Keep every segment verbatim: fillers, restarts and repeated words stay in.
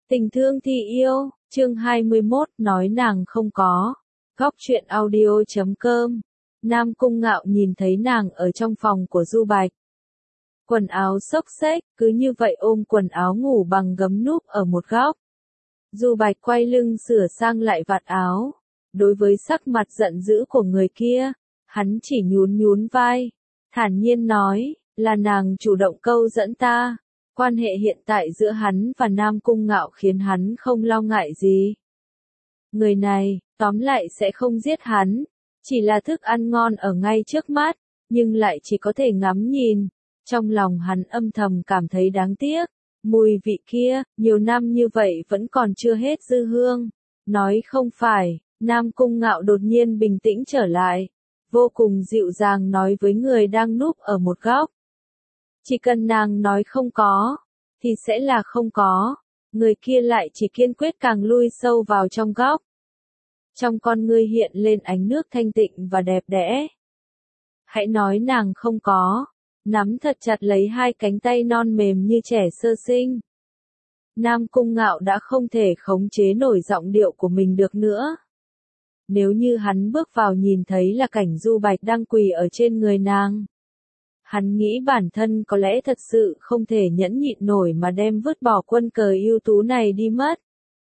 Tình thương thì yêu, chương hai mươi mốt, nói nàng không có. Góc truyện audio chấm com. Nam Cung Ngạo nhìn thấy nàng ở trong phòng của Du Bạch. Quần áo xốc xếch, cứ như vậy ôm quần áo ngủ bằng gấm núp ở một góc. Du Bạch quay lưng sửa sang lại vạt áo. Đối với sắc mặt giận dữ của người kia, hắn chỉ nhún nhún vai, thản nhiên nói, là nàng chủ động câu dẫn ta. Quan hệ hiện tại giữa hắn và Nam Cung Ngạo khiến hắn không lo ngại gì. Người này, tóm lại sẽ không giết hắn, chỉ là thức ăn ngon ở ngay trước mắt, nhưng lại chỉ có thể ngắm nhìn. Trong lòng hắn âm thầm cảm thấy đáng tiếc, mùi vị kia, nhiều năm như vậy vẫn còn chưa hết dư hương. Nói không phải, Nam Cung Ngạo đột nhiên bình tĩnh trở lại, vô cùng dịu dàng nói với người đang núp ở một góc. Chỉ cần nàng nói không có, thì sẽ là không có. Người kia lại chỉ kiên quyết càng lui sâu vào trong góc. Trong con ngươi hiện lên ánh nước thanh tịnh và đẹp đẽ. Hãy nói nàng không có, nắm thật chặt lấy hai cánh tay non mềm như trẻ sơ sinh. Nam Cung Ngạo đã không thể khống chế nổi giọng điệu của mình được nữa. Nếu như hắn bước vào nhìn thấy là cảnh Du Bạch đang quỳ ở trên người nàng, hắn nghĩ bản thân có lẽ thật sự không thể nhẫn nhịn nổi mà đem vứt bỏ quân cờ ưu tú này đi mất.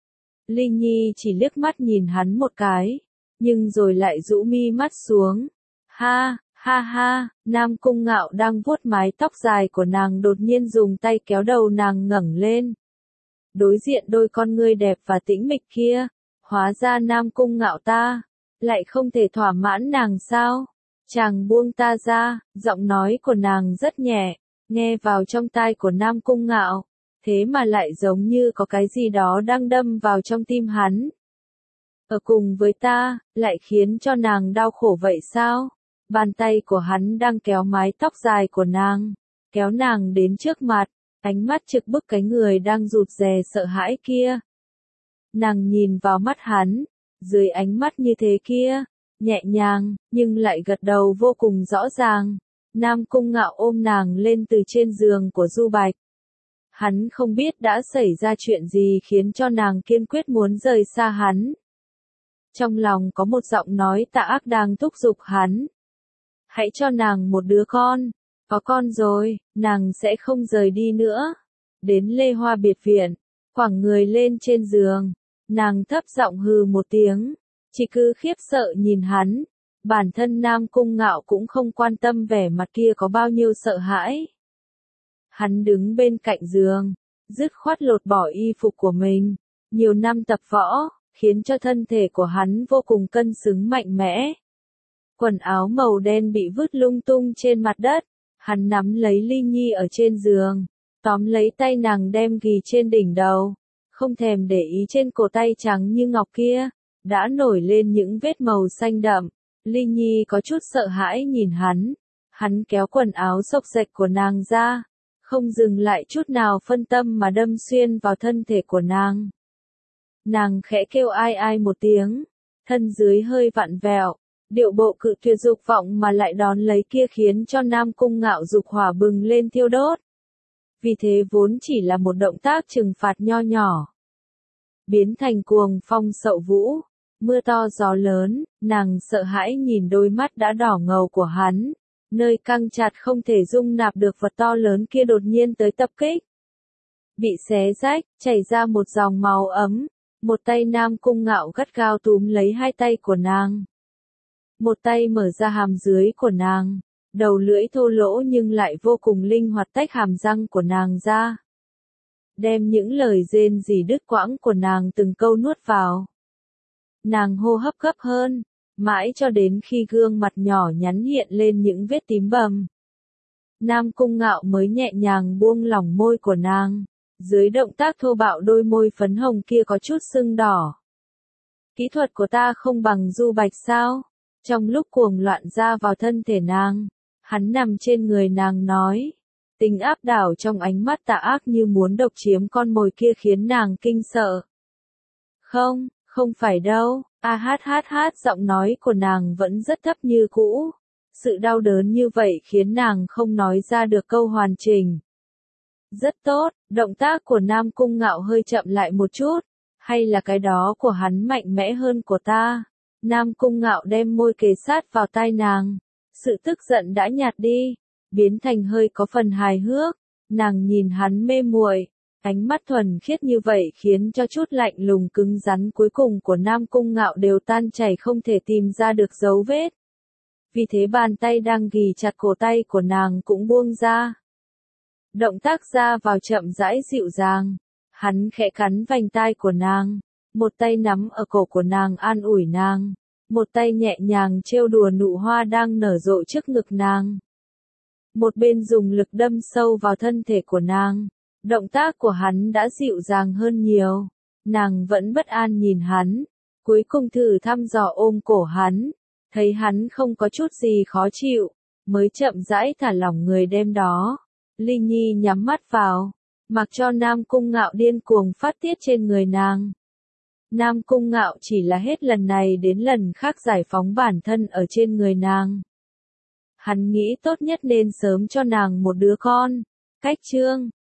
Linh Nhi chỉ liếc mắt nhìn hắn một cái, nhưng rồi lại rũ mi mắt xuống. Ha, ha ha, Nam Cung Ngạo đang vuốt mái tóc dài của nàng đột nhiên dùng tay kéo đầu nàng ngẩng lên. Đối diện đôi con ngươi đẹp và tĩnh mịch kia, hóa ra Nam Cung Ngạo ta, lại không thể thỏa mãn nàng sao? Chàng buông ta ra, giọng nói của nàng rất nhẹ, nghe vào trong tai của Nam Cung Ngạo, thế mà lại giống như có cái gì đó đang đâm vào trong tim hắn. Ở cùng với ta, lại khiến cho nàng đau khổ vậy sao? Bàn tay của hắn đang kéo mái tóc dài của nàng, kéo nàng đến trước mặt, ánh mắt trực bức cái người đang rụt rè sợ hãi kia. Nàng nhìn vào mắt hắn, dưới ánh mắt như thế kia, nhẹ nhàng, nhưng lại gật đầu vô cùng rõ ràng. Nam Cung Ngạo ôm nàng lên từ trên giường của Du Bạch. Hắn không biết đã xảy ra chuyện gì khiến cho nàng kiên quyết muốn rời xa hắn. Trong lòng có một giọng nói tà ác đang thúc giục hắn. Hãy cho nàng một đứa con, có con rồi, nàng sẽ không rời đi nữa. Đến Lê Hoa biệt viện, quẳng người lên trên giường, nàng thấp giọng hừ một tiếng. Chỉ cứ khiếp sợ nhìn hắn, bản thân Nam Cung Ngạo cũng không quan tâm vẻ mặt kia có bao nhiêu sợ hãi. Hắn đứng bên cạnh giường, dứt khoát lột bỏ y phục của mình. Nhiều năm tập võ, khiến cho thân thể của hắn vô cùng cân xứng mạnh mẽ. Quần áo màu đen bị vứt lung tung trên mặt đất, hắn nắm lấy Ly Nhi ở trên giường, tóm lấy tay nàng đem ghì trên đỉnh đầu, không thèm để ý trên cổ tay trắng như ngọc kia. Đã nổi lên những vết màu xanh đậm. Linh Nhi có chút sợ hãi nhìn hắn. Hắn kéo quần áo xộc xệch của nàng ra, không dừng lại chút nào phân tâm mà đâm xuyên vào thân thể của nàng. Nàng khẽ kêu ai ai một tiếng, thân dưới hơi vặn vẹo, điệu bộ cự tuyệt dục vọng mà lại đón lấy kia khiến cho Nam Cung Ngạo dục hỏa bừng lên thiêu đốt. Vì thế vốn chỉ là một động tác trừng phạt nho nhỏ, biến thành cuồng phong sậu vũ. Mưa to gió lớn, nàng sợ hãi nhìn đôi mắt đã đỏ ngầu của hắn, nơi căng chặt không thể dung nạp được vật to lớn kia đột nhiên tới tập kích. Bị xé rách, chảy ra một dòng máu ấm, một tay Nam Cung Ngạo gắt gao túm lấy hai tay của nàng. Một tay mở ra hàm dưới của nàng, đầu lưỡi thô lỗ nhưng lại vô cùng linh hoạt tách hàm răng của nàng ra. Đem những lời rên rỉ đứt quãng của nàng từng câu nuốt vào. Nàng hô hấp gấp hơn, mãi cho đến khi gương mặt nhỏ nhắn hiện lên những vết tím bầm. Nam Cung Ngạo mới nhẹ nhàng buông lỏng môi của nàng, dưới động tác thô bạo đôi môi phấn hồng kia có chút sưng đỏ. Kỹ thuật của ta không bằng Du Bạch sao? Trong lúc cuồng loạn ra vào thân thể nàng, hắn nằm trên người nàng nói. Tính áp đảo trong ánh mắt tà ác như muốn độc chiếm con mồi kia khiến nàng kinh sợ. Không. Không phải đâu, a hát hát hát giọng nói của nàng vẫn rất thấp như cũ. Sự đau đớn như vậy khiến nàng không nói ra được câu hoàn chỉnh. Rất tốt, Động tác của Nam Cung Ngạo hơi chậm lại một chút, hay là cái đó của hắn mạnh mẽ hơn của ta? Nam Cung Ngạo đem môi kề sát vào tai nàng, sự tức giận đã nhạt đi, biến thành hơi có phần hài hước, nàng nhìn hắn mê muội, ánh mắt thuần khiết như vậy khiến cho chút lạnh lùng cứng rắn cuối cùng của Nam Cung Ngạo đều tan chảy không thể tìm ra được dấu vết. Vì thế bàn tay đang ghì chặt cổ tay của nàng cũng buông ra. Động tác ra vào chậm rãi dịu dàng, hắn khẽ cắn vành tai của nàng, một tay nắm ở cổ của nàng an ủi nàng, một tay nhẹ nhàng trêu đùa nụ hoa đang nở rộ trước ngực nàng. Một bên dùng lực đâm sâu vào thân thể của nàng, động tác của hắn đã dịu dàng hơn nhiều, nàng vẫn bất an nhìn hắn, cuối cùng thử thăm dò ôm cổ hắn, thấy hắn không có chút gì khó chịu, mới chậm rãi thả lỏng người đêm đó. Linh Nhi nhắm mắt vào, mặc cho Nam Cung Ngạo điên cuồng phát tiết trên người nàng. Nam Cung Ngạo chỉ là hết lần này đến lần khác giải phóng bản thân ở trên người nàng. Hắn nghĩ tốt nhất nên sớm cho nàng một đứa con. Cách chương